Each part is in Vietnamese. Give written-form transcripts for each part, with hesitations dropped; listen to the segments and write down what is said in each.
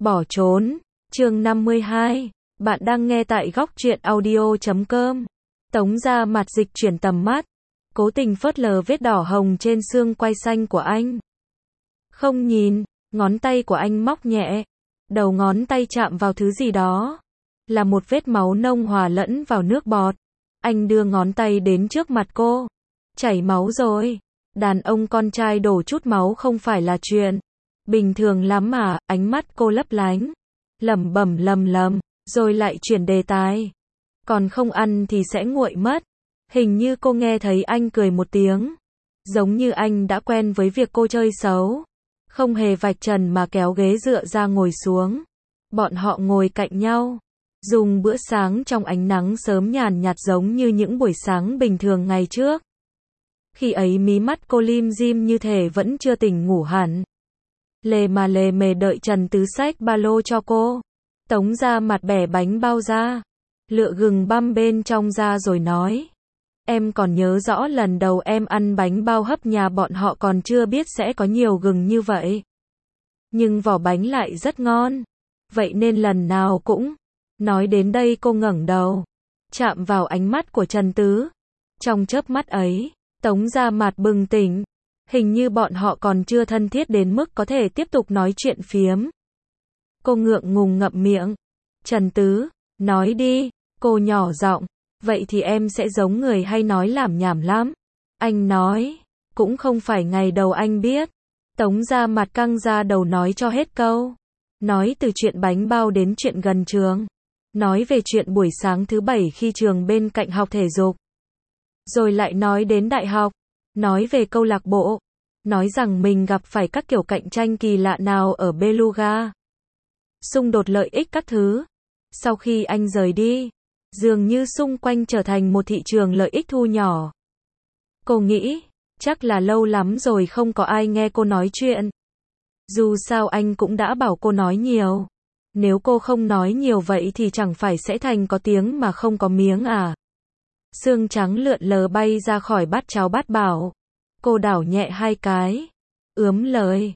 Bỏ trốn. Chương 52. Bạn đang nghe tại góc truyện audio.com. Tống ra mặt dịch chuyển tầm mắt, cố tình phớt lờ vết đỏ hồng trên xương quai xanh của anh. Không nhìn, ngón tay của anh móc nhẹ, đầu ngón tay chạm vào thứ gì đó, là một vết máu nông hòa lẫn vào nước bọt. Anh đưa ngón tay đến trước mặt cô. Chảy máu rồi. Đàn ông con trai đổ chút máu không phải là chuyện bình thường lắm mà. Ánh mắt cô lấp lánh, lẩm bẩm lầm lầm, rồi lại chuyển đề tài. Còn không ăn thì sẽ nguội mất. Hình như cô nghe thấy anh cười một tiếng, giống như anh đã quen với việc cô chơi xấu. Không hề vạch trần mà kéo ghế dựa ra ngồi xuống. Bọn họ ngồi cạnh nhau, dùng bữa sáng trong ánh nắng sớm nhàn nhạt giống như những buổi sáng bình thường ngày trước. Khi ấy mí mắt cô lim dim như thể vẫn chưa tỉnh ngủ hẳn. Lề mề đợi Trần Tứ xách ba lô cho cô. Tống ra mặt bẻ bánh bao ra, lựa gừng băm bên trong ra rồi nói. Em còn nhớ rõ lần đầu em ăn bánh bao hấp nhà bọn họ còn chưa biết sẽ có nhiều gừng như vậy. Nhưng vỏ bánh lại rất ngon. Vậy nên lần nào cũng. Nói đến đây cô ngẩng đầu, chạm vào ánh mắt của Trần Tứ. Trong chớp mắt ấy, Tống ra mặt bừng tỉnh. Hình như bọn họ còn chưa thân thiết đến mức có thể tiếp tục nói chuyện phiếm. Cô ngượng ngùng ngậm miệng. Trần Tứ, nói đi. Cô nhỏ giọng. Vậy thì em sẽ giống người hay nói lảm nhảm lắm. Anh nói. Cũng không phải ngày đầu anh biết. Tống ra mặt căng ra đầu nói cho hết câu. Nói từ chuyện bánh bao đến chuyện gần trường. Nói về chuyện buổi sáng thứ bảy khi trường bên cạnh học thể dục. Rồi lại nói đến đại học. Nói về câu lạc bộ. Nói rằng mình gặp phải các kiểu cạnh tranh kỳ lạ nào ở Beluga. Xung đột lợi ích các thứ. Sau khi anh rời đi, dường như xung quanh trở thành một thị trường lợi ích thu nhỏ. Cô nghĩ, chắc là lâu lắm rồi không có ai nghe cô nói chuyện. Dù sao anh cũng đã bảo cô nói nhiều. Nếu cô không nói nhiều vậy thì chẳng phải sẽ thành có tiếng mà không có miếng à. Sương trắng lượn lờ bay ra khỏi bát cháo bát bảo. Cô đảo nhẹ hai cái. Ướm lời.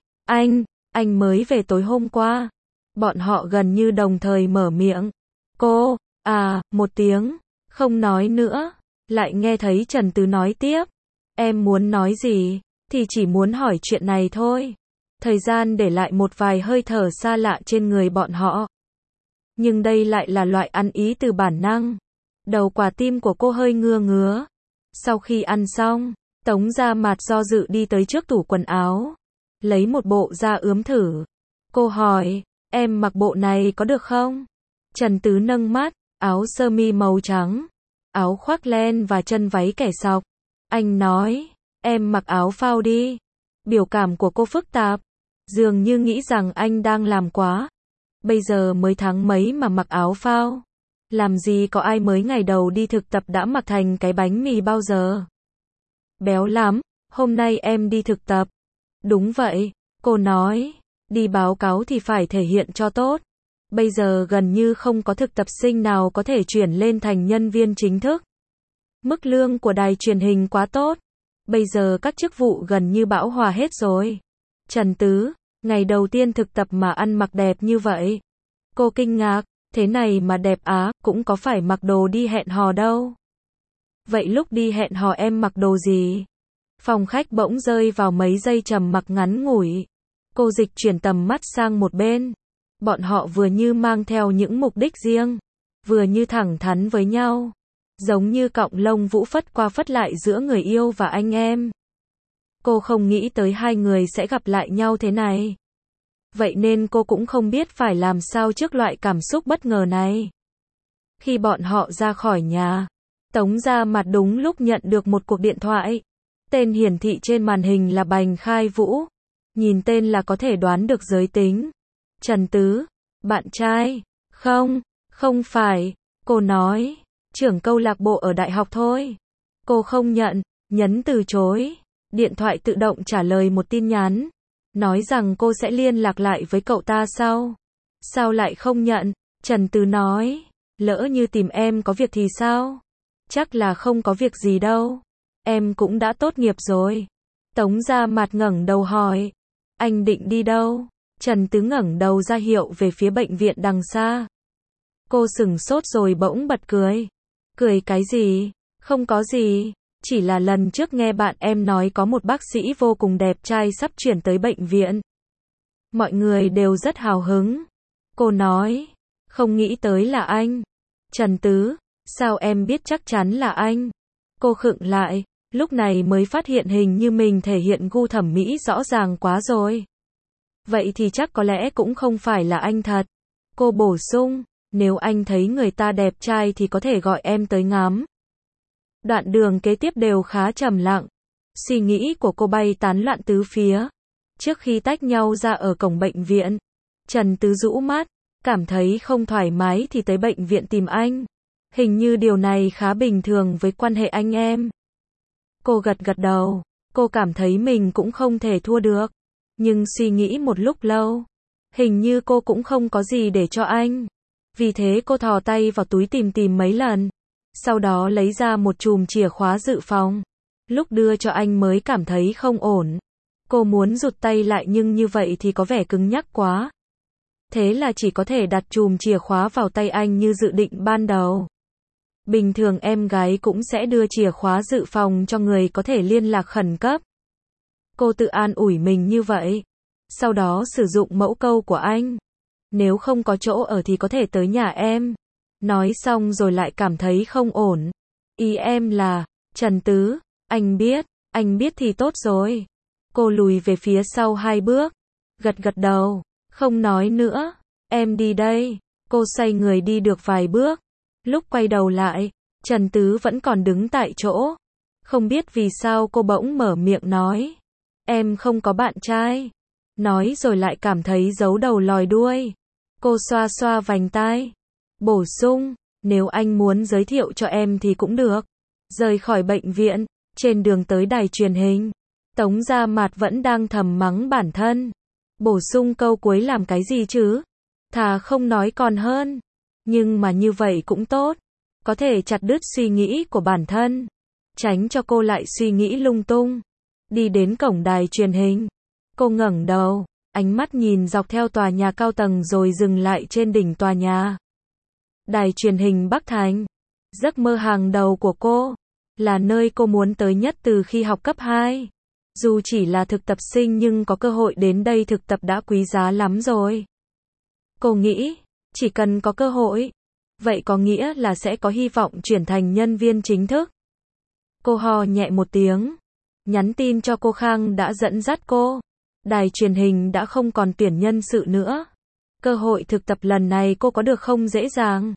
Anh mới về tối hôm qua. Bọn họ gần như đồng thời mở miệng. Cô, một tiếng. Không nói nữa. Lại nghe thấy Trần Tứ nói tiếp. Em muốn nói gì, thì chỉ muốn hỏi chuyện này thôi. Thời gian để lại một vài hơi thở xa lạ trên người bọn họ. Nhưng đây lại là loại ăn ý từ bản năng. Đầu quả tim của cô hơi ngứa. Sau khi ăn xong, Tống ra mặt do dự đi tới trước tủ quần áo. Lấy một bộ ra ướm thử. Cô hỏi, em mặc bộ này có được không? Trần Tứ nâng mắt, áo sơ mi màu trắng, áo khoác len và chân váy kẻ sọc. Anh nói, em mặc áo phao đi. Biểu cảm của cô phức tạp, dường như nghĩ rằng anh đang làm quá. Bây giờ mới tháng mấy mà mặc áo phao. Làm gì có ai mới ngày đầu đi thực tập đã mặc thành cái bánh mì bao giờ. Béo lắm, hôm nay em đi thực tập. Đúng vậy, cô nói, đi báo cáo thì phải thể hiện cho tốt. Bây giờ gần như không có thực tập sinh nào có thể chuyển lên thành nhân viên chính thức. Mức lương của đài truyền hình quá tốt. Bây giờ các chức vụ gần như bão hòa hết rồi. Trần Tứ, ngày đầu tiên thực tập mà ăn mặc đẹp như vậy. Cô kinh ngạc, thế này mà đẹp á, cũng có phải mặc đồ đi hẹn hò đâu. Vậy lúc đi hẹn hò em mặc đồ gì? Phòng khách bỗng rơi vào mấy giây trầm mặc ngắn ngủi. Cô dịch chuyển tầm mắt sang một bên. Bọn họ vừa như mang theo những mục đích riêng, vừa như thẳng thắn với nhau. Giống như cọng lông vũ phất qua phất lại giữa người yêu và anh em. Cô không nghĩ tới hai người sẽ gặp lại nhau thế này. Vậy nên cô cũng không biết phải làm sao trước loại cảm xúc bất ngờ này. Khi bọn họ ra khỏi nhà, Tống ra mặt đúng lúc nhận được một cuộc điện thoại. Tên hiển thị trên màn hình là Bành Khai Vũ. Nhìn tên là có thể đoán được giới tính. Trần Tứ, bạn trai? Không phải, cô nói. Trưởng câu lạc bộ ở đại học thôi. Cô không nhận, nhấn từ chối. Điện thoại tự động trả lời một tin nhắn. Nói rằng cô sẽ liên lạc lại với cậu ta sau. Sao lại không nhận? Trần Tứ nói. Lỡ như tìm em có việc thì sao? Chắc là không có việc gì đâu. Em cũng đã tốt nghiệp rồi. Tống ra mặt ngẩng đầu hỏi. Anh định đi đâu? Trần Tứ ngẩng đầu ra hiệu về phía bệnh viện đằng xa. Cô sửng sốt rồi bỗng bật cười. Cười cái gì? Không có gì. Chỉ là lần trước nghe bạn em nói có một bác sĩ vô cùng đẹp trai sắp chuyển tới bệnh viện. Mọi người đều rất hào hứng. Cô nói, không nghĩ tới là anh. Trần Tứ, sao em biết chắc chắn là anh? Cô khựng lại, lúc này mới phát hiện hình như mình thể hiện gu thẩm mỹ rõ ràng quá rồi. Vậy thì chắc có lẽ cũng không phải là anh thật. Cô bổ sung, nếu anh thấy người ta đẹp trai thì có thể gọi em tới ngắm. Đoạn đường kế tiếp đều khá trầm lặng. Suy nghĩ của cô bay tán loạn tứ phía. Trước khi tách nhau ra ở cổng bệnh viện, Trần Tứ rũ mắt, cảm thấy không thoải mái thì tới bệnh viện tìm anh. Hình như điều này khá bình thường với quan hệ anh em. Cô gật gật đầu, cô cảm thấy mình cũng không thể thua được. Nhưng suy nghĩ một lúc lâu, hình như cô cũng không có gì để cho anh. Vì thế cô thò tay vào túi tìm mấy lần. Sau đó lấy ra một chùm chìa khóa dự phòng. Lúc đưa cho anh mới cảm thấy không ổn. Cô muốn rụt tay lại nhưng như vậy thì có vẻ cứng nhắc quá. Thế là chỉ có thể đặt chùm chìa khóa vào tay anh như dự định ban đầu. Bình thường em gái cũng sẽ đưa chìa khóa dự phòng cho người có thể liên lạc khẩn cấp. Cô tự an ủi mình như vậy. Sau đó sử dụng mẫu câu của anh. Nếu không có chỗ ở thì có thể tới nhà em. Nói xong rồi lại cảm thấy không ổn. Ý em là, Trần Tứ, anh biết thì tốt rồi. Cô lùi về phía sau 2 bước. Gật gật đầu, không nói nữa. Em đi đây. Cô xoay người đi được vài bước. Lúc quay đầu lại, Trần Tứ vẫn còn đứng tại chỗ. Không biết vì sao cô bỗng mở miệng nói. Em không có bạn trai. Nói rồi lại cảm thấy giấu đầu lòi đuôi. Cô xoa xoa vành tai. Bổ sung, nếu anh muốn giới thiệu cho em thì cũng được. Rời khỏi bệnh viện, trên đường tới đài truyền hình, Tống Gia Mạt vẫn đang thầm mắng bản thân. Bổ sung câu cuối làm cái gì chứ? Thà không nói còn hơn. Nhưng mà như vậy cũng tốt. Có thể chặt đứt suy nghĩ của bản thân. Tránh cho cô lại suy nghĩ lung tung. Đi đến cổng đài truyền hình. Cô ngẩng đầu, ánh mắt nhìn dọc theo tòa nhà cao tầng rồi dừng lại trên đỉnh tòa nhà. Đài truyền hình Bắc Thành. Giấc mơ hàng đầu của cô. Là nơi cô muốn tới nhất từ khi học cấp 2. Dù chỉ là thực tập sinh nhưng có cơ hội đến đây thực tập đã quý giá lắm rồi. Cô nghĩ, chỉ cần có cơ hội, vậy có nghĩa là sẽ có hy vọng chuyển thành nhân viên chính thức. Cô ho nhẹ một tiếng. Nhắn tin cho cô Khang đã dẫn dắt cô. Đài truyền hình đã không còn tuyển nhân sự nữa. Cơ hội thực tập lần này cô có được không dễ dàng.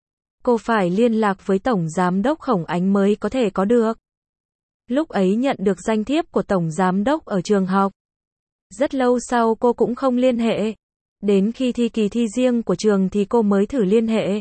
Cô phải liên lạc với Tổng Giám đốc Khổng Ánh mới có thể có được. Lúc ấy nhận được danh thiếp của Tổng Giám đốc ở trường học. Rất lâu sau cô cũng không liên hệ. Đến khi thi kỳ thi riêng của trường thì cô mới thử liên hệ.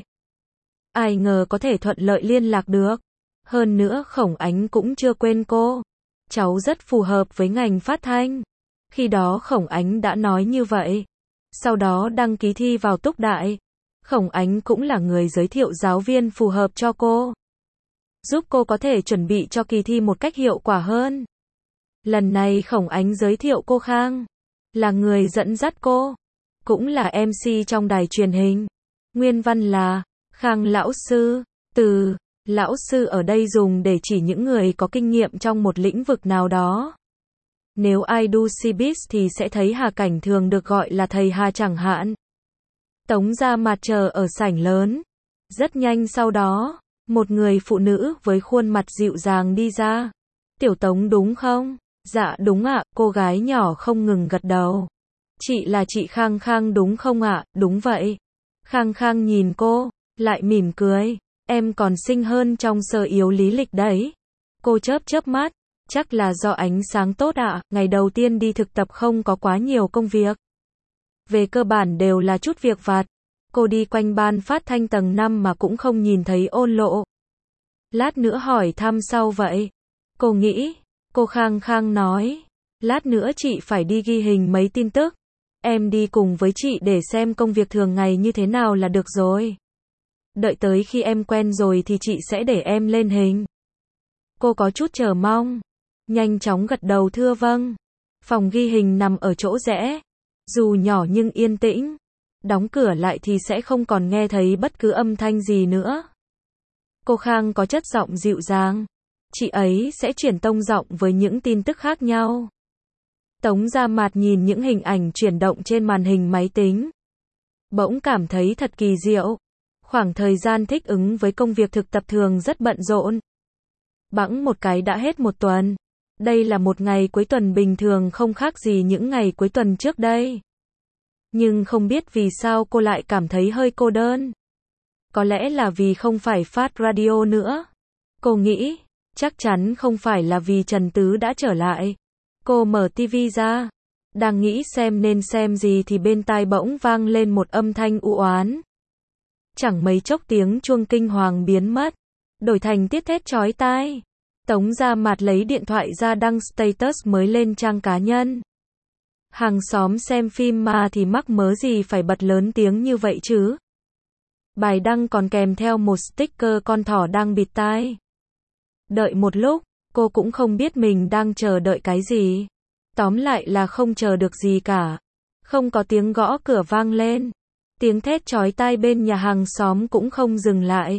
Ai ngờ có thể thuận lợi liên lạc được. Hơn nữa Khổng Ánh cũng chưa quên cô. Cháu rất phù hợp với ngành phát thanh. Khi đó Khổng Ánh đã nói như vậy. Sau đó đăng ký thi vào Túc Đại. Khổng Ánh cũng là người giới thiệu giáo viên phù hợp cho cô. Giúp cô có thể chuẩn bị cho kỳ thi một cách hiệu quả hơn. Lần này Khổng Ánh giới thiệu cô Khang. Là người dẫn dắt cô. Cũng là MC trong đài truyền hình. Nguyên văn là, Khang lão sư. Từ lão sư ở đây dùng để chỉ những người có kinh nghiệm trong một lĩnh vực nào đó. Nếu ai đu showbiz thì sẽ thấy Hà Cảnh thường được gọi là thầy Hà chẳng hạn. Tống Gia Mạt chờ ở sảnh lớn. Rất nhanh sau đó, một người phụ nữ với khuôn mặt dịu dàng đi ra. Tiểu Tống đúng không? Dạ đúng ạ, cô gái nhỏ không ngừng gật đầu. Chị là chị Khang Khang đúng không ạ? Đúng vậy. Khang Khang nhìn cô, lại mỉm cười. Em còn xinh hơn trong sơ yếu lý lịch đấy. Cô chớp mắt. Chắc là do ánh sáng tốt ạ, ngày đầu tiên đi thực tập không có quá nhiều công việc. Về cơ bản đều là chút việc vặt. Cô đi quanh ban phát thanh tầng 5 mà cũng không nhìn thấy Ôn Lộ. Lát nữa hỏi thăm sau vậy. Cô nghĩ, cô Khang Khang nói. Lát nữa chị phải đi ghi hình mấy tin tức. Em đi cùng với chị để xem công việc thường ngày như thế nào là được rồi. Đợi tới khi em quen rồi thì chị sẽ để em lên hình. Cô có chút chờ mong. Nhanh chóng gật đầu thưa vâng. Phòng ghi hình nằm ở chỗ rẽ. Dù nhỏ nhưng yên tĩnh. Đóng cửa lại thì sẽ không còn nghe thấy bất cứ âm thanh gì nữa. Cô Khang có chất giọng dịu dàng. Chị ấy sẽ chuyển tông giọng với những tin tức khác nhau. Tống Gia Mạt nhìn những hình ảnh chuyển động trên màn hình máy tính. Bỗng cảm thấy thật kỳ diệu. Khoảng thời gian thích ứng với công việc thực tập thường rất bận rộn. Bẵng một cái đã hết một tuần. Đây là một ngày cuối tuần bình thường không khác gì những ngày cuối tuần trước đây. Nhưng không biết vì sao cô lại cảm thấy hơi cô đơn. Có lẽ là vì không phải phát radio nữa. Cô nghĩ, chắc chắn không phải là vì Trần Tứ đã trở lại. Cô mở tivi ra, đang nghĩ xem nên xem gì thì bên tai bỗng vang lên một âm thanh u oán. Chẳng mấy chốc tiếng chuông kinh hoàng biến mất, đổi thành tiết thét chói tai. Tống Gia Mạt lấy điện thoại ra đăng status mới lên trang cá nhân. Hàng xóm xem phim mà thì mắc mớ gì phải bật lớn tiếng như vậy chứ. Bài đăng còn kèm theo một sticker con thỏ đang bịt tai. Đợi một lúc, cô cũng không biết mình đang chờ đợi cái gì. Tóm lại là không chờ được gì cả. Không có tiếng gõ cửa vang lên. Tiếng thét chói tai bên nhà hàng xóm cũng không dừng lại.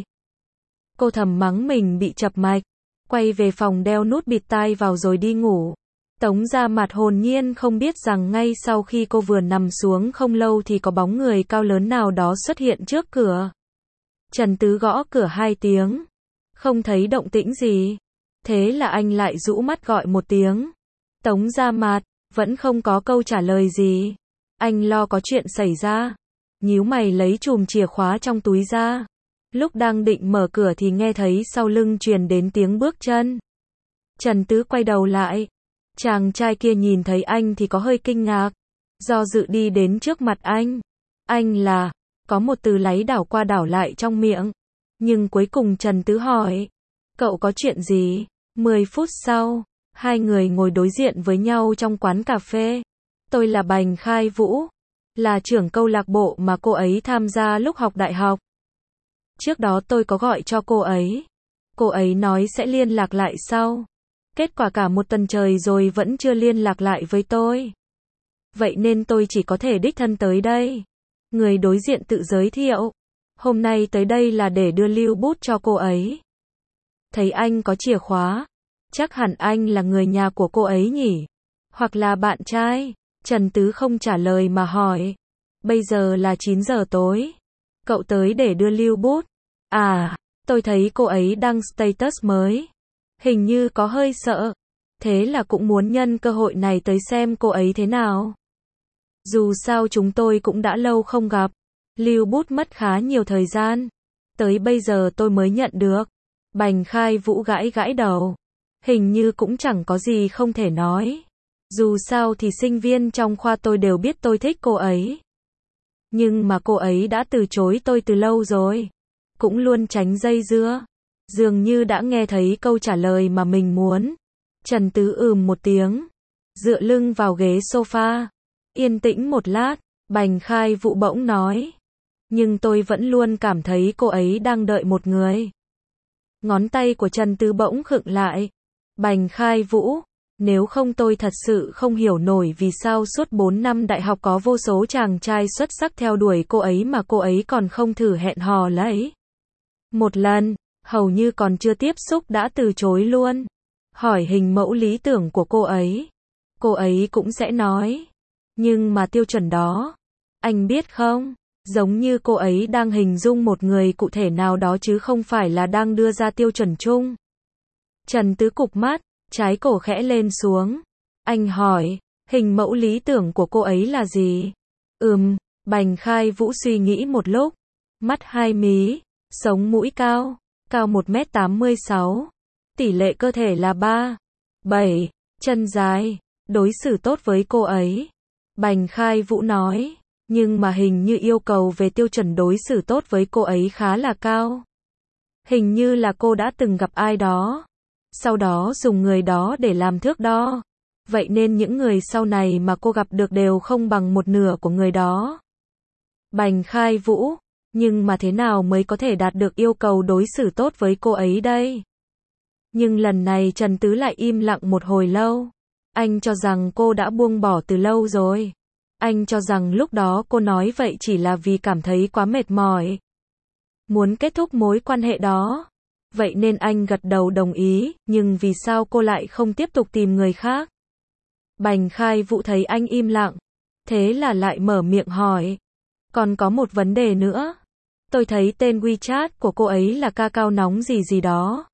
Cô thầm mắng mình bị chập mạch. Quay về phòng đeo nút bịt tai vào rồi đi ngủ. Tống Gia Mạt hồn nhiên không biết rằng ngay sau khi cô vừa nằm xuống không lâu thì có bóng người cao lớn nào đó xuất hiện trước cửa. Trần Tứ gõ cửa 2 tiếng. Không thấy động tĩnh gì. Thế là anh lại rũ mắt gọi một tiếng. Tống Gia Mạt, vẫn không có câu trả lời gì. Anh lo có chuyện xảy ra. Nhíu mày lấy chùm chìa khóa trong túi ra. Lúc đang định mở cửa thì nghe thấy sau lưng truyền đến tiếng bước chân. Trần Tứ quay đầu lại. Chàng trai kia nhìn thấy anh thì có hơi kinh ngạc. Do dự đi đến trước mặt anh. Anh là, có một từ láy đảo qua đảo lại trong miệng. Nhưng cuối cùng Trần Tứ hỏi. Cậu có chuyện gì? 10 phút sau, hai người ngồi đối diện với nhau trong quán cà phê. Tôi là Bành Khai Vũ. Là trưởng câu lạc bộ mà cô ấy tham gia lúc học đại học. Trước đó tôi có gọi cho cô ấy. Cô ấy nói sẽ liên lạc lại sau. Kết quả cả một tuần trời rồi vẫn chưa liên lạc lại với tôi. Vậy nên tôi chỉ có thể đích thân tới đây. Người đối diện tự giới thiệu. Hôm nay tới đây là để đưa lưu bút cho cô ấy. Thấy anh có chìa khóa. Chắc hẳn anh là người nhà của cô ấy nhỉ? Hoặc là bạn trai? Trần Tứ không trả lời mà hỏi. Bây giờ là 9 giờ tối. Cậu tới để đưa lưu bút. À, tôi thấy cô ấy đăng status mới. Hình như có hơi sợ. Thế là cũng muốn nhân cơ hội này tới xem cô ấy thế nào. Dù sao chúng tôi cũng đã lâu không gặp. Lưu bút mất khá nhiều thời gian. Tới bây giờ tôi mới nhận được. Bành Khai Vũ gãi gãi đầu. Hình như cũng chẳng có gì không thể nói. Dù sao thì sinh viên trong khoa tôi đều biết tôi thích cô ấy. Nhưng mà cô ấy đã từ chối tôi từ lâu rồi. Cũng luôn tránh dây dưa. Dường như đã nghe thấy câu trả lời mà mình muốn. Trần Tứ một tiếng. Dựa lưng vào ghế sofa. Yên tĩnh một lát. Bành Khai Vũ bỗng nói. Nhưng tôi vẫn luôn cảm thấy cô ấy đang đợi một người. Ngón tay của Trần Tứ bỗng khựng lại. Bành Khai Vũ. Nếu không tôi thật sự không hiểu nổi vì sao suốt 4 năm đại học có vô số chàng trai xuất sắc theo đuổi cô ấy mà cô ấy còn không thử hẹn hò lấy. Một lần, hầu như còn chưa tiếp xúc đã từ chối luôn. Hỏi hình mẫu lý tưởng của cô ấy cũng sẽ nói. Nhưng mà tiêu chuẩn đó, anh biết không, giống như cô ấy đang hình dung một người cụ thể nào đó chứ không phải là đang đưa ra tiêu chuẩn chung. Trần Tứ cụp mắt, trái cổ khẽ lên xuống. Anh hỏi, hình mẫu lý tưởng của cô ấy là gì? Bành Khai Vũ suy nghĩ một lúc. Mắt hai mí, sống mũi cao, cao 1m86. Tỷ lệ cơ thể là 3, 7, chân dài, đối xử tốt với cô ấy. Bành Khai Vũ nói, nhưng mà hình như yêu cầu về tiêu chuẩn đối xử tốt với cô ấy khá là cao. Hình như là cô đã từng gặp ai đó. Sau đó dùng người đó để làm thước đo. Vậy nên những người sau này mà cô gặp được đều không bằng một nửa của người đó. Bành Khai Vũ, nhưng mà thế nào mới có thể đạt được yêu cầu đối xử tốt với cô ấy đây? Nhưng lần này Trần Tứ lại im lặng một hồi lâu. Anh cho rằng cô đã buông bỏ từ lâu rồi. Anh cho rằng lúc đó cô nói vậy chỉ là vì cảm thấy quá mệt mỏi. Muốn kết thúc mối quan hệ đó. Vậy nên anh gật đầu đồng ý, nhưng vì sao cô lại không tiếp tục tìm người khác? Bành Khai Vũ thấy anh im lặng. Thế là lại mở miệng hỏi. Còn có một vấn đề nữa. Tôi thấy tên WeChat của cô ấy là cacao nóng gì gì đó.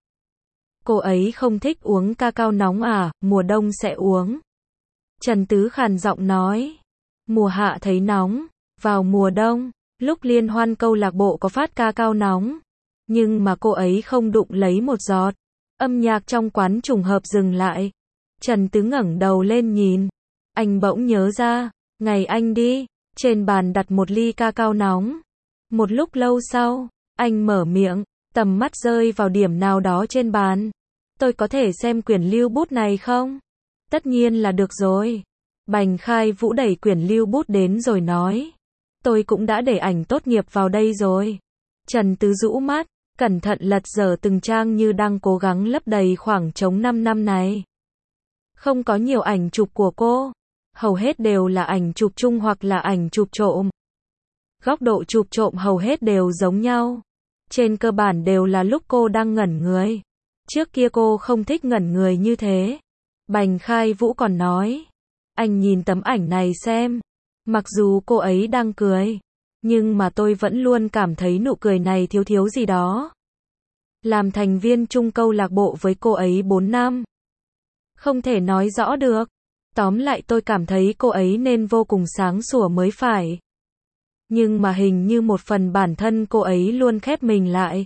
Cô ấy không thích uống cacao nóng à, mùa đông sẽ uống. Trần Tứ khàn giọng nói. Mùa hạ thấy nóng, vào mùa đông, lúc liên hoan câu lạc bộ có phát cacao nóng. Nhưng mà cô ấy không đụng lấy một giọt. Âm nhạc trong quán trùng hợp dừng lại. Trần Tứ ngẩng đầu lên nhìn. Anh bỗng nhớ ra, ngày anh đi, trên bàn đặt một ly cacao nóng. Một lúc lâu sau, anh mở miệng, tầm mắt rơi vào điểm nào đó trên bàn. Tôi có thể xem quyển lưu bút này không? Tất nhiên là được rồi. Bành Khai Vũ đẩy quyển lưu bút đến rồi nói. Tôi cũng đã để ảnh tốt nghiệp vào đây rồi. Trần Tứ rũ mắt, cẩn thận lật dở từng trang như đang cố gắng lấp đầy khoảng trống 5 năm này. Không có nhiều ảnh chụp của cô. Hầu hết đều là ảnh chụp chung hoặc là ảnh chụp trộm. Góc độ chụp trộm hầu hết đều giống nhau. Trên cơ bản đều là lúc cô đang ngẩn người. Trước kia cô không thích ngẩn người như thế. Bành Khai Vũ còn nói. Anh nhìn tấm ảnh này xem. Mặc dù cô ấy đang cười. Nhưng mà tôi vẫn luôn cảm thấy nụ cười này thiếu thiếu gì đó. Làm thành viên chung câu lạc bộ với cô ấy 4 năm. Không thể nói rõ được. Tóm lại tôi cảm thấy cô ấy nên vô cùng sáng sủa mới phải. Nhưng mà hình như một phần bản thân cô ấy luôn khép mình lại.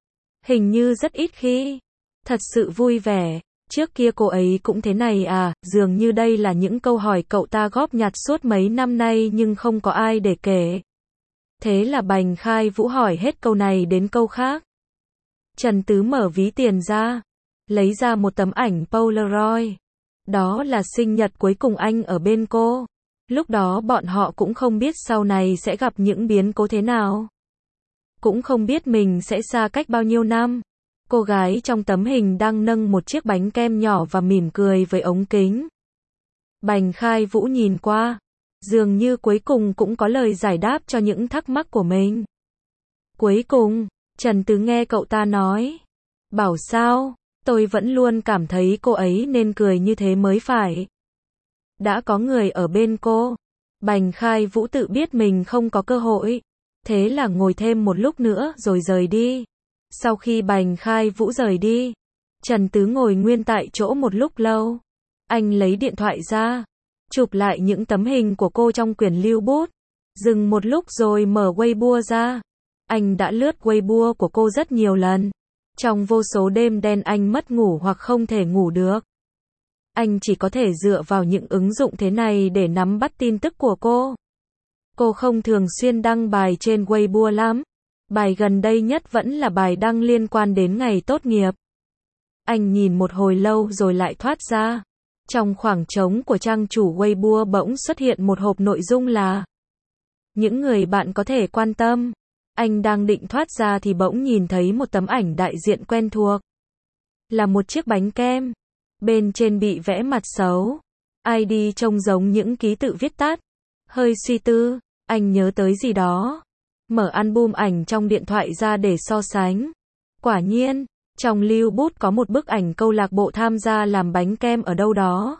Hình như rất ít khi. Thật sự vui vẻ. Trước kia cô ấy cũng thế này à, dường như đây là những câu hỏi cậu ta góp nhặt suốt mấy năm nay nhưng không có ai để kể. Thế là Bành Khai Vũ hỏi hết câu này đến câu khác. Trần Tứ mở ví tiền ra. Lấy ra một tấm ảnh Polaroid. Đó là sinh nhật cuối cùng anh ở bên cô. Lúc đó bọn họ cũng không biết sau này sẽ gặp những biến cố thế nào. Cũng không biết mình sẽ xa cách bao nhiêu năm. Cô gái trong tấm hình đang nâng một chiếc bánh kem nhỏ và mỉm cười với ống kính. Bành Khai Vũ nhìn qua. Dường như cuối cùng cũng có lời giải đáp cho những thắc mắc của mình. Cuối cùng, Trần Tứ nghe cậu ta nói. Bảo sao, tôi vẫn luôn cảm thấy cô ấy nên cười như thế mới phải. Đã có người ở bên cô. Bành Khai Vũ tự biết mình không có cơ hội. Thế là ngồi thêm một lúc nữa rồi rời đi. Sau khi Bành Khai Vũ rời đi, Trần Tứ ngồi nguyên tại chỗ một lúc lâu. Anh lấy điện thoại ra, chụp lại những tấm hình của cô trong quyển lưu bút. Dừng một lúc rồi mở Weibo ra. Anh đã lướt Weibo của cô rất nhiều lần. Trong vô số đêm đen anh mất ngủ hoặc không thể ngủ được. Anh chỉ có thể dựa vào những ứng dụng thế này để nắm bắt tin tức của cô. Cô không thường xuyên đăng bài trên Weibo lắm. Bài gần đây nhất vẫn là bài đăng liên quan đến ngày tốt nghiệp. Anh nhìn một hồi lâu rồi lại thoát ra. Trong khoảng trống của trang chủ Weibo bỗng xuất hiện một hộp nội dung là những người bạn có thể quan tâm. Anh đang định thoát ra thì bỗng nhìn thấy một tấm ảnh đại diện quen thuộc. Là một chiếc bánh kem. Bên trên bị vẽ mặt xấu. ID trông giống những ký tự viết tắt. Hơi suy tư, anh nhớ tới gì đó. Mở album ảnh trong điện thoại ra để so sánh. Quả nhiên, trong lưu bút có một bức ảnh câu lạc bộ tham gia làm bánh kem ở đâu đó.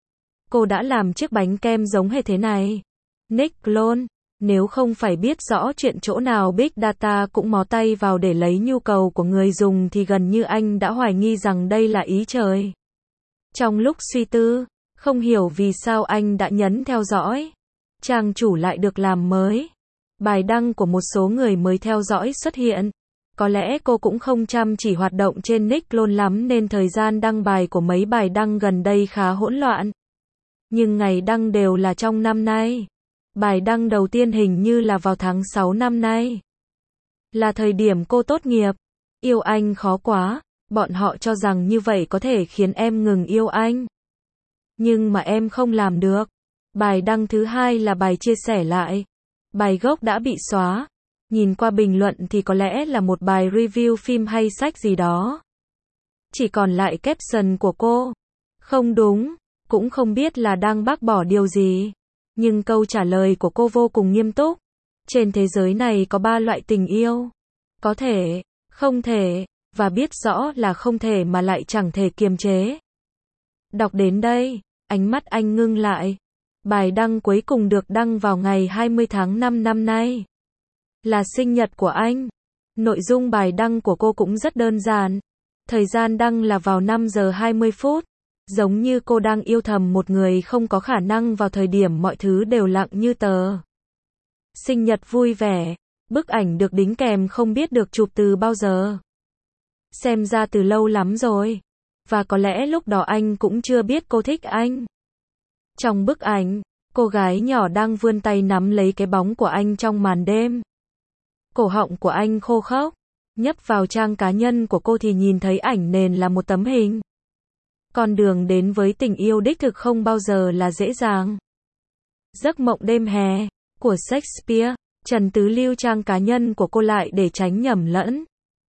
Cô đã làm chiếc bánh kem giống hệt thế này. Nick Clone, nếu không phải biết rõ chuyện chỗ nào Big Data cũng mó tay vào để lấy nhu cầu của người dùng thì gần như anh đã hoài nghi rằng đây là ý trời. Trong lúc suy tư, không hiểu vì sao anh đã nhấn theo dõi. Trang chủ lại được làm mới. Bài đăng của một số người mới theo dõi xuất hiện. Có lẽ cô cũng không chăm chỉ hoạt động trên Nick Clone lắm nên thời gian đăng bài của mấy bài đăng gần đây khá hỗn loạn. Nhưng ngày đăng đều là trong năm nay. Bài đăng đầu tiên hình như là vào tháng 6 năm nay. Là thời điểm cô tốt nghiệp. Yêu anh khó quá. Bọn họ cho rằng như vậy có thể khiến em ngừng yêu anh. Nhưng mà em không làm được. Bài đăng thứ hai là bài chia sẻ lại. Bài gốc đã bị xóa. Nhìn qua bình luận thì có lẽ là một bài review phim hay sách gì đó. Chỉ còn lại caption của cô. Không đúng, cũng không biết là đang bác bỏ điều gì. Nhưng câu trả lời của cô vô cùng nghiêm túc. Trên thế giới này có 3 loại tình yêu. Có thể, không thể, và biết rõ là không thể mà lại chẳng thể kiềm chế. Đọc đến đây, ánh mắt anh ngưng lại. Bài đăng cuối cùng được đăng vào ngày 20 tháng 5 năm nay. Là sinh nhật của anh. Nội dung bài đăng của cô cũng rất đơn giản. Thời gian đăng là vào 5 giờ 20 phút. Giống như cô đang yêu thầm một người không có khả năng vào thời điểm mọi thứ đều lặng như tờ. Sinh nhật vui vẻ. Bức ảnh được đính kèm không biết được chụp từ bao giờ. Xem ra từ lâu lắm rồi. Và có lẽ lúc đó anh cũng chưa biết cô thích anh. Trong bức ảnh, cô gái nhỏ đang vươn tay nắm lấy cái bóng của anh trong màn đêm. Cổ họng của anh khô khốc. Nhấp vào trang cá nhân của cô thì nhìn thấy ảnh nền là một tấm hình. Con đường đến với tình yêu đích thực không bao giờ là dễ dàng. Giấc mộng đêm hè của Shakespeare. Trần Tứ lưu trang cá nhân của cô lại để tránh nhầm lẫn.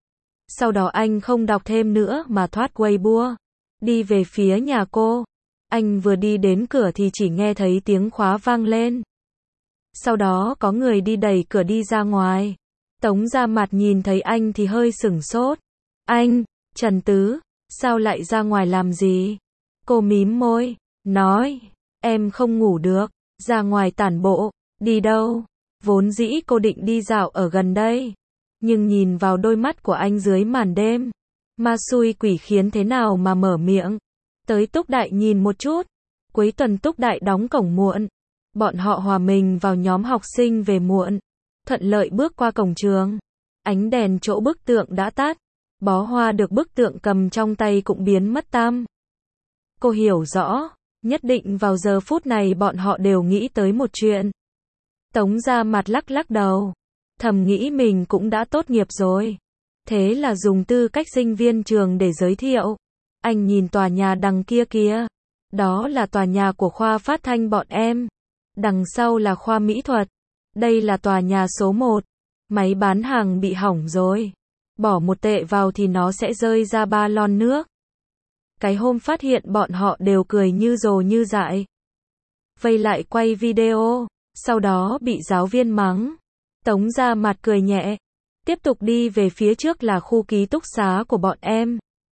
Sau đó anh không đọc thêm nữa mà thoát Weibo. Đi về phía nhà cô. Anh vừa đi đến cửa thì chỉ nghe thấy tiếng khóa vang lên. Sau đó có người đi đẩy cửa đi ra ngoài. Tống Gia Mặt nhìn thấy anh thì hơi sửng sốt. Anh, Trần Tứ, sao lại ra ngoài làm gì? Cô mím môi, nói, em không ngủ được, ra ngoài tản bộ. Đi đâu? Vốn dĩ cô định đi dạo ở gần đây. Nhưng nhìn vào đôi mắt của anh dưới màn đêm. Ma xui quỷ khiến thế nào mà mở miệng. Tới Túc Đại nhìn một chút. Cuối tuần Túc Đại đóng cổng muộn. Bọn họ hòa mình vào nhóm học sinh về muộn. Thuận lợi bước qua cổng trường. Ánh đèn chỗ bức tượng đã tắt. Bó hoa được bức tượng cầm trong tay cũng biến mất tăm. Cô hiểu rõ. Nhất định vào giờ phút này bọn họ đều nghĩ tới một chuyện. Tống Gia Mặt lắc lắc đầu. Thầm nghĩ mình cũng đã tốt nghiệp rồi. Thế là dùng tư cách sinh viên trường để giới thiệu. Anh nhìn tòa nhà đằng kia kìa. Đó là tòa nhà của khoa phát thanh bọn em. Đằng sau là khoa mỹ thuật. Đây là tòa nhà số 1. Máy bán hàng bị hỏng rồi. Bỏ 1 tệ vào thì nó sẽ rơi ra 3 lon nước. Cái hôm phát hiện bọn họ đều cười như rồ như dại. Vây lại quay video. Sau đó bị giáo viên mắng. Tống Gia Mặt cười nhẹ. Tiếp tục đi về phía trước là khu ký túc xá của bọn em.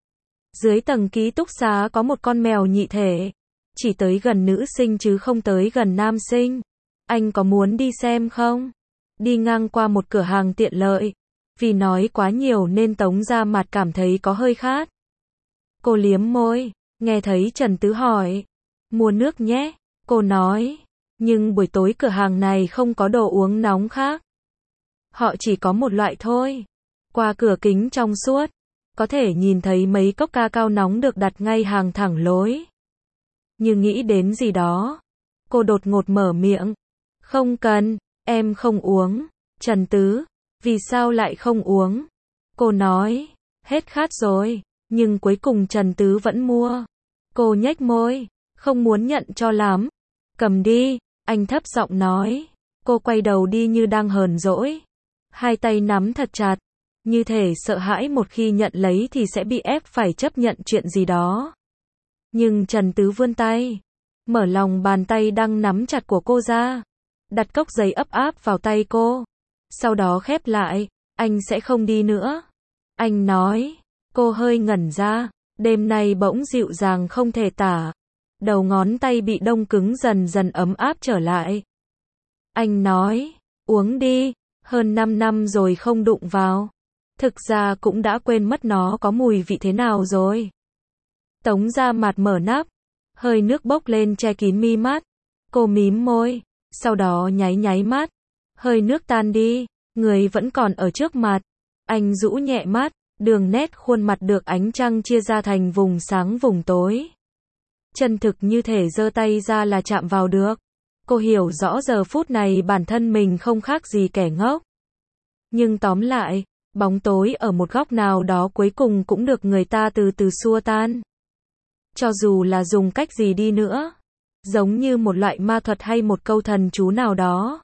Dưới tầng ký túc xá có một con mèo nhị thể. Chỉ tới gần nữ sinh chứ không tới gần nam sinh. Anh có muốn đi xem không? Đi ngang qua một cửa hàng tiện lợi. Vì nói quá nhiều nên Tống Gia Mặt cảm thấy có hơi khát. Cô liếm môi. Nghe thấy Trần Tứ hỏi. Mua nước nhé. Cô nói. Nhưng buổi tối cửa hàng này không có đồ uống nóng khác. Họ chỉ có một loại thôi. Qua cửa kính trong suốt. Có thể nhìn thấy mấy cốc ca cao nóng được đặt ngay hàng thẳng lối. Như nghĩ đến gì đó. Cô đột ngột mở miệng. Không cần, em không uống. Trần Tứ, vì sao lại không uống? Cô nói, hết khát rồi. Nhưng cuối cùng Trần Tứ vẫn mua. Cô nhếch môi, không muốn nhận cho lắm. Cầm đi, anh thấp giọng nói. Cô quay đầu đi như đang hờn dỗi. Hai tay nắm thật chặt. Như thể sợ hãi một khi nhận lấy thì sẽ bị ép phải chấp nhận chuyện gì đó. Nhưng Trần Tứ vươn tay. Mở lòng bàn tay đang nắm chặt của cô ra. Đặt cốc giấy ấp áp vào tay cô. Sau đó khép lại. Anh sẽ không đi nữa. Anh nói. Cô hơi ngẩn ra. Đêm nay bỗng dịu dàng không thể tả. Đầu ngón tay bị đông cứng dần dần ấm áp trở lại. Anh nói. Uống đi. Hơn 5 năm rồi không đụng vào. Thực ra cũng đã quên mất nó có mùi vị thế nào rồi. Tống Gia Mặt mở nắp. Hơi nước bốc lên che kín mi mắt. Cô mím môi. Sau đó nháy nháy mắt. Hơi nước tan đi. Người vẫn còn ở trước mặt. Anh rũ nhẹ mắt. Đường nét khuôn mặt được ánh trăng chia ra thành vùng sáng vùng tối. Chân thực như thể giơ tay ra là chạm vào được. Cô hiểu rõ giờ phút này bản thân mình không khác gì kẻ ngốc. Nhưng tóm lại, bóng tối ở một góc nào đó cuối cùng cũng được người ta từ từ xua tan. Cho dù là dùng cách gì đi nữa. Giống như một loại ma thuật hay một câu thần chú nào đó.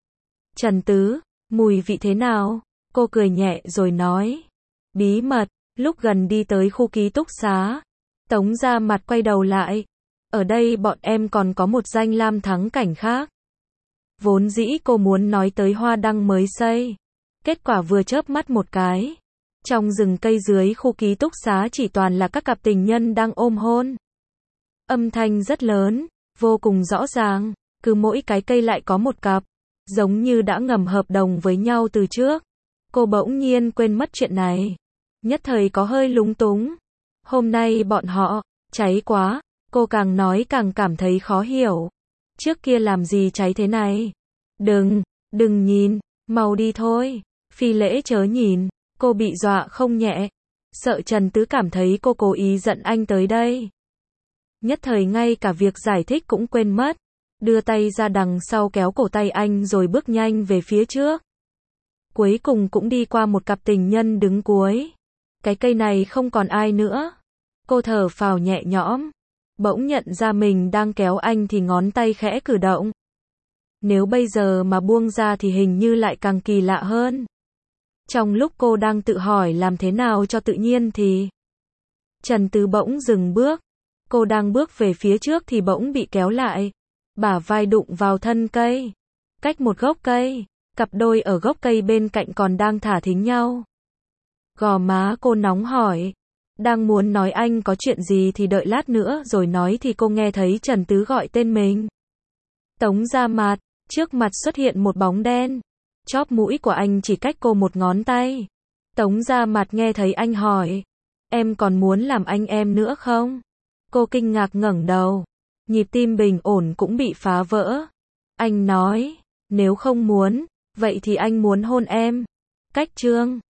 Trần Tứ, mùi vị thế nào? Cô cười nhẹ rồi nói. Bí mật, lúc gần đi tới khu ký túc xá. Tống Gia Mặt quay đầu lại. Ở đây bọn em còn có một danh lam thắng cảnh khác. Vốn dĩ cô muốn nói tới hoa đăng mới xây. Kết quả vừa chớp mắt một cái. Trong rừng cây dưới khu ký túc xá chỉ toàn là các cặp tình nhân đang ôm hôn. Âm thanh rất lớn, vô cùng rõ ràng, cứ mỗi cái cây lại có một cặp, giống như đã ngầm hợp đồng với nhau từ trước. Cô bỗng nhiên quên mất chuyện này. Nhất thời có hơi lúng túng. Hôm nay bọn họ, cháy quá, cô càng nói càng cảm thấy khó hiểu. Trước kia làm gì cháy thế này? Đừng nhìn, mau đi thôi. Phi Lễ chớ nhìn, cô bị dọa không nhẹ. Sợ Trần Tứ cảm thấy cô cố ý giận anh tới đây. Nhất thời ngay cả việc giải thích cũng quên mất. Đưa tay ra đằng sau kéo cổ tay anh rồi bước nhanh về phía trước. Cuối cùng cũng đi qua một cặp tình nhân đứng cuối. Cái cây này không còn ai nữa. Cô thở phào nhẹ nhõm. Bỗng nhận ra mình đang kéo anh thì ngón tay khẽ cử động. Nếu bây giờ mà buông ra thì hình như lại càng kỳ lạ hơn. Trong lúc cô đang tự hỏi làm thế nào cho tự nhiên thì Trần Tứ bỗng dừng bước. Cô đang bước về phía trước thì bỗng bị kéo lại. Bả vai đụng vào thân cây. Cách một gốc cây, cặp đôi ở gốc cây bên cạnh còn đang thả thính nhau. Gò má cô nóng hỏi. Đang muốn nói anh có chuyện gì thì đợi lát nữa rồi nói thì cô nghe thấy Trần Tứ gọi tên mình. Tống Gia Mạt, trước mặt xuất hiện một bóng đen. Chóp mũi của anh chỉ cách cô một ngón tay. Tống Gia Mạt nghe thấy anh hỏi. Em còn muốn làm anh em nữa không? Cô kinh ngạc ngẩng đầu. Nhịp tim bình ổn cũng bị phá vỡ. Anh nói, nếu không muốn, vậy thì anh muốn hôn em. Cách chương